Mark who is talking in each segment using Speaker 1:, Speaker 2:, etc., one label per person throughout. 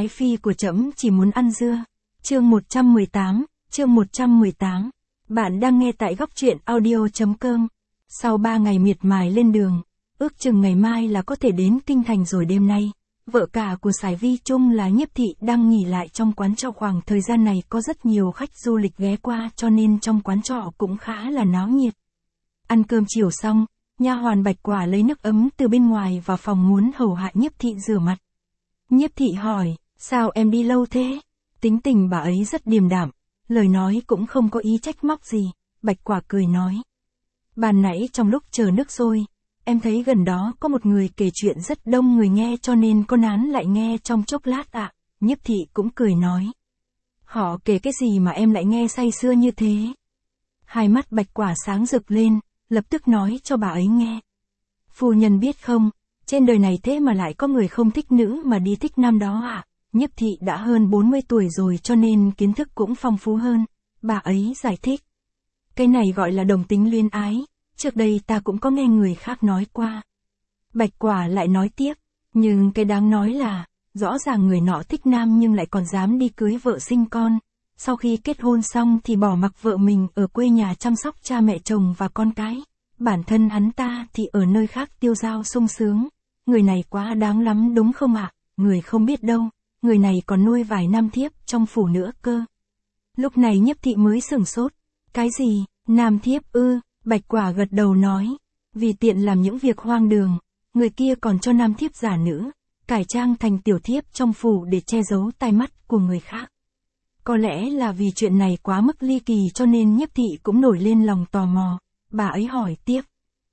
Speaker 1: Ái phi của trẫm chỉ muốn ăn dưa. Chương 118. Bạn đang nghe tại góc truyện audio.com. Sau 3 ngày miệt mài lên đường, ước chừng ngày mai là có thể đến kinh thành rồi. Đêm nay, vợ cả của Sải Vi Trung là Nhiếp Thị đang nghỉ lại trong quán trọ. Khoảng thời gian này có rất nhiều khách du lịch ghé qua cho nên trong quán trọ cũng khá là náo nhiệt. Ăn cơm chiều xong, nha hoàn Bạch Quả lấy nước ấm từ bên ngoài vào phòng muốn hầu hạ Nhiếp Thị rửa mặt. Nhiếp Thị hỏi, sao em đi lâu thế? Tính tình bà ấy rất điềm đạm, lời nói cũng không có ý trách móc gì. Bạch Quả cười nói, ban nãy trong lúc chờ nước sôi, em thấy gần đó có một người kể chuyện rất đông người nghe cho nên có nán lại nghe trong chốc lát ạ. Nhiếp Thị cũng cười nói, họ kể cái gì mà em lại nghe say sưa như thế? Hai mắt Bạch Quả sáng rực lên, lập tức nói cho bà ấy nghe. Phu nhân biết không, trên đời này thế mà lại có người không thích nữ mà đi thích nam đó ạ. Nhiếp Thị đã hơn 40 tuổi rồi cho nên kiến thức cũng phong phú hơn. Bà ấy giải thích, cái này gọi là đồng tính luyến ái, trước đây ta cũng có nghe người khác nói qua. Bạch Quả lại nói tiếp, nhưng cái đáng nói là, rõ ràng người nọ thích nam nhưng lại còn dám đi cưới vợ sinh con. Sau khi kết hôn xong thì bỏ mặc vợ mình ở quê nhà chăm sóc cha mẹ chồng và con cái. Bản thân hắn ta thì ở nơi khác tiêu dao sung sướng. Người này quá đáng lắm đúng không ạ? Người không biết đâu, người này còn nuôi vài nam thiếp trong phủ nữa cơ. Lúc này Nhiếp Thị mới sửng sốt. Cái gì, nam thiếp ư? Bạch Quả gật đầu nói, vì tiện làm những việc hoang đường, người kia còn cho nam thiếp giả nữ, cải trang thành tiểu thiếp trong phủ để che giấu tai mắt của người khác. Có lẽ là vì chuyện này quá mức ly kỳ cho nên Nhiếp Thị cũng nổi lên lòng tò mò. Bà ấy hỏi tiếp,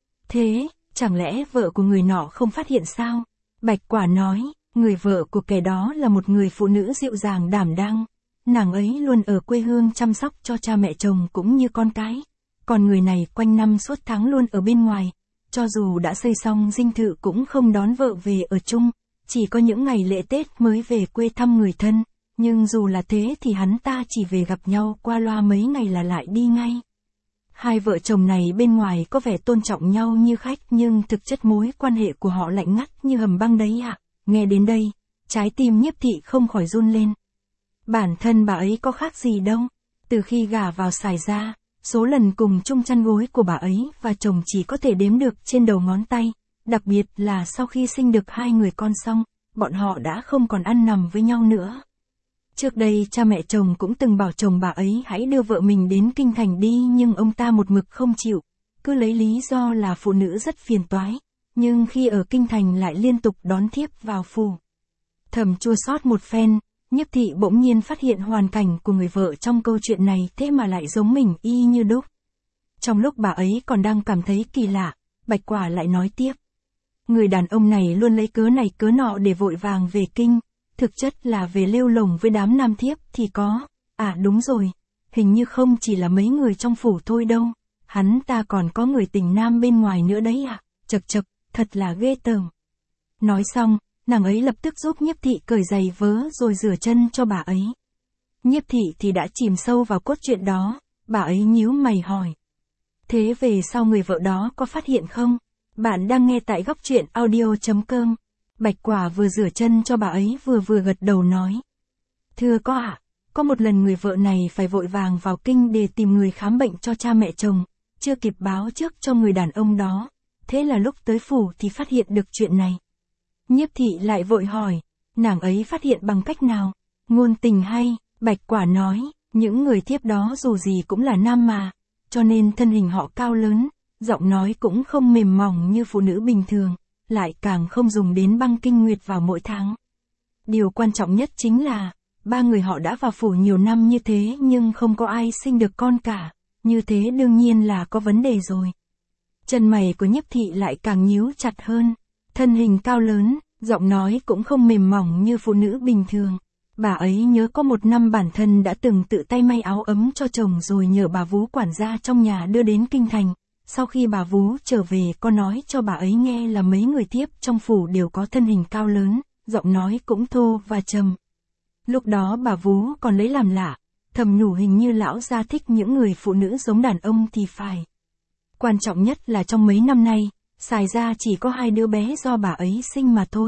Speaker 1: thế, chẳng lẽ vợ của người nọ không phát hiện sao? Bạch Quả nói, người vợ của kẻ đó là một người phụ nữ dịu dàng đảm đang. Nàng ấy luôn ở quê hương chăm sóc cho cha mẹ chồng cũng như con cái. Còn người này quanh năm suốt tháng luôn ở bên ngoài. Cho dù đã xây xong dinh thự cũng không đón vợ về ở chung. Chỉ có những ngày lễ Tết mới về quê thăm người thân. Nhưng dù là thế thì hắn ta chỉ về gặp nhau qua loa mấy ngày là lại đi ngay. Hai vợ chồng này bên ngoài có vẻ tôn trọng nhau như khách nhưng thực chất mối quan hệ của họ lạnh ngắt như hầm băng đấy ạ. Nghe đến đây, trái tim Nhiếp Thị không khỏi run lên. Bản thân bà ấy có khác gì đâu. Từ khi gả vào Sải ra, số lần cùng chung chăn gối của bà ấy và chồng chỉ có thể đếm được trên đầu ngón tay. Đặc biệt là sau khi sinh được 2 người con xong, bọn họ đã không còn ăn nằm với nhau nữa. Trước đây cha mẹ chồng cũng từng bảo chồng bà ấy hãy đưa vợ mình đến kinh thành đi nhưng ông ta một mực không chịu, cứ lấy lý do là phụ nữ rất phiền toái, nhưng khi ở kinh thành lại liên tục đón thiếp vào phủ. Thầm chua xót một phen, Nhiếp Thị bỗng nhiên phát hiện hoàn cảnh của người vợ trong câu chuyện này thế mà lại giống mình y như đúc. Trong lúc bà ấy còn đang cảm thấy kỳ lạ, Bạch Quả lại nói tiếp. Người đàn ông này luôn lấy cớ này cớ nọ để vội vàng về kinh. Thực chất là về lêu lồng với đám nam thiếp thì có. À đúng rồi, hình như không chỉ là mấy người trong phủ thôi đâu. Hắn ta còn có người tình nam bên ngoài nữa đấy ạ. Chật chật, thật là ghê tởm. Nói xong, nàng ấy lập tức giúp Nhiếp Thị cởi giày vớ rồi rửa chân cho bà ấy. Nhiếp Thị thì đã chìm sâu vào cốt truyện đó, bà ấy nhíu mày hỏi. Thế về sau người vợ đó có phát hiện không? Bạn đang nghe tại góc truyện audio.com. Bạch Quả vừa rửa chân cho bà ấy vừa gật đầu nói. Thưa có ạ, có một lần người vợ này phải vội vàng vào kinh để tìm người khám bệnh cho cha mẹ chồng, chưa kịp báo trước cho người đàn ông đó. Thế là lúc tới phủ thì phát hiện được chuyện này. Nhiếp Thị lại vội hỏi, nàng ấy phát hiện bằng cách nào? Ngôn tình hay? Bạch Quả nói, những người thiếp đó dù gì cũng là nam mà, cho nên thân hình họ cao lớn, giọng nói cũng không mềm mỏng như phụ nữ bình thường. Lại càng không dùng đến băng kinh nguyệt vào mỗi tháng. Điều quan trọng nhất chính là, 3 người họ đã vào phủ nhiều năm như thế nhưng không có ai sinh được con cả, như thế đương nhiên là có vấn đề rồi. Chân mày của Nhiếp Thị lại càng nhíu chặt hơn, thân hình cao lớn, giọng nói cũng không mềm mỏng như phụ nữ bình thường. Bà ấy nhớ có một năm bản thân đã từng tự tay may áo ấm cho chồng rồi nhờ bà vú quản gia trong nhà đưa đến kinh thành. Sau khi bà vú trở về có nói cho bà ấy nghe là mấy người thiếp trong phủ đều có thân hình cao lớn, giọng nói cũng thô và trầm. Lúc đó bà vú còn lấy làm lạ, thầm nhủ hình như lão gia thích những người phụ nữ giống đàn ông thì phải. Quan trọng nhất là trong mấy năm nay, Sải ra chỉ có 2 đứa bé do bà ấy sinh mà thôi.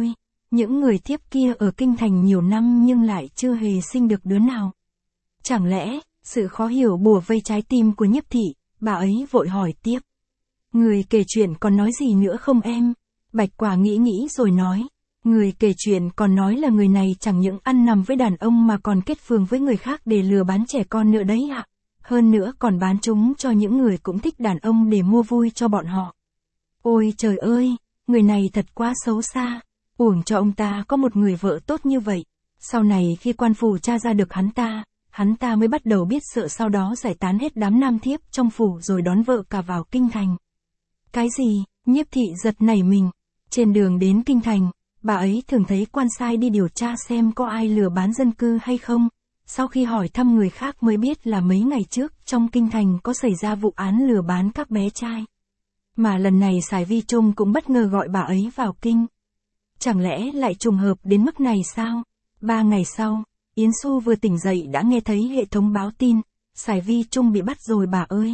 Speaker 1: Những người thiếp kia ở kinh thành nhiều năm nhưng lại chưa hề sinh được đứa nào. Chẳng lẽ, sự khó hiểu bùa vây trái tim của Nhiếp thị, bà ấy vội hỏi tiếp. Người kể chuyện còn nói gì nữa không em? Bạch Quả nghĩ nghĩ rồi nói. Người kể chuyện còn nói là người này chẳng những ăn nằm với đàn ông mà còn kết phường với người khác để lừa bán trẻ con nữa đấy ạ. Hơn nữa còn bán chúng cho những người cũng thích đàn ông để mua vui cho bọn họ. Ôi trời ơi, người này thật quá xấu xa. Uổng cho ông ta có một người vợ tốt như vậy. Sau này khi quan phủ tra ra được hắn ta mới bắt đầu biết sợ, sau đó giải tán hết đám nam thiếp trong phủ rồi đón vợ cả vào kinh thành. Cái gì? Nhiếp thị giật nảy mình. Trên đường đến kinh thành, bà ấy thường thấy quan sai đi điều tra xem có ai lừa bán dân cư hay không. Sau khi hỏi thăm người khác mới biết là mấy ngày trước trong kinh thành có xảy ra vụ án lừa bán các bé trai. Mà lần này Sải Vi Trung cũng bất ngờ gọi bà ấy vào kinh. Chẳng lẽ lại trùng hợp đến mức này sao? 3 ngày sau, Yến Xu vừa tỉnh dậy đã nghe thấy hệ thống báo tin, Sải Vi Trung bị bắt rồi bà ơi.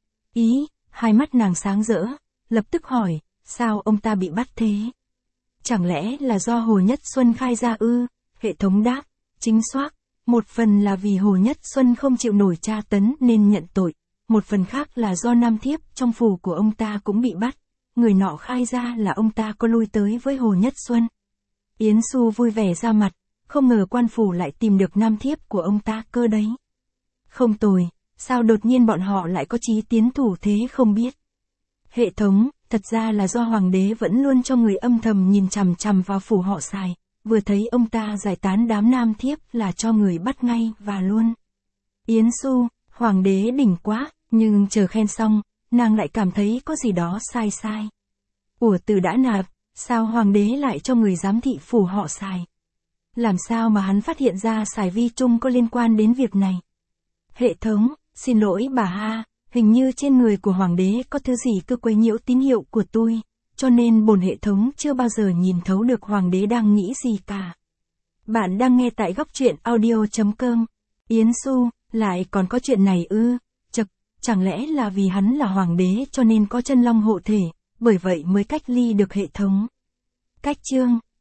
Speaker 1: Hai mắt nàng sáng rỡ, lập tức hỏi, sao ông ta bị bắt thế? Chẳng lẽ là do Hồ Nhất Xuân khai ra ư? Hệ thống đáp, chính xác, một phần là vì Hồ Nhất Xuân không chịu nổi tra tấn nên nhận tội, một phần khác là do nam thiếp trong phủ của ông ta cũng bị bắt. Người nọ khai ra là ông ta có lui tới với Hồ Nhất Xuân. Yến Xu vui vẻ ra mặt, không ngờ quan phủ lại tìm được nam thiếp của ông ta cơ đấy. Không tồi, sao đột nhiên bọn họ lại có chí tiến thủ thế không biết. Hệ thống, thật ra là do hoàng đế vẫn luôn cho người âm thầm nhìn chằm chằm vào phủ họ Sài, vừa thấy ông ta giải tán đám nam thiếp là cho người bắt ngay và luôn. Yến Xu, hoàng đế đỉnh quá, nhưng chờ khen xong, nàng lại cảm thấy có gì đó sai sai. Ủa từ đã nạp, sao hoàng đế lại cho người giám thị phủ họ Sài? Làm sao mà hắn phát hiện ra Sải Vi Trung có liên quan đến việc này? Hệ thống, xin lỗi bà ha, hình như trên người của hoàng đế có thứ gì cứ quấy nhiễu tín hiệu của tôi, cho nên bổn hệ thống chưa bao giờ nhìn thấu được hoàng đế đang nghĩ gì cả. Bạn đang nghe tại góc truyện audio.com. Yến Xu, lại còn có chuyện này ư? Chẳng lẽ là vì hắn là hoàng đế cho nên có chân long hộ thể, bởi vậy mới cách ly được hệ thống. Cách chương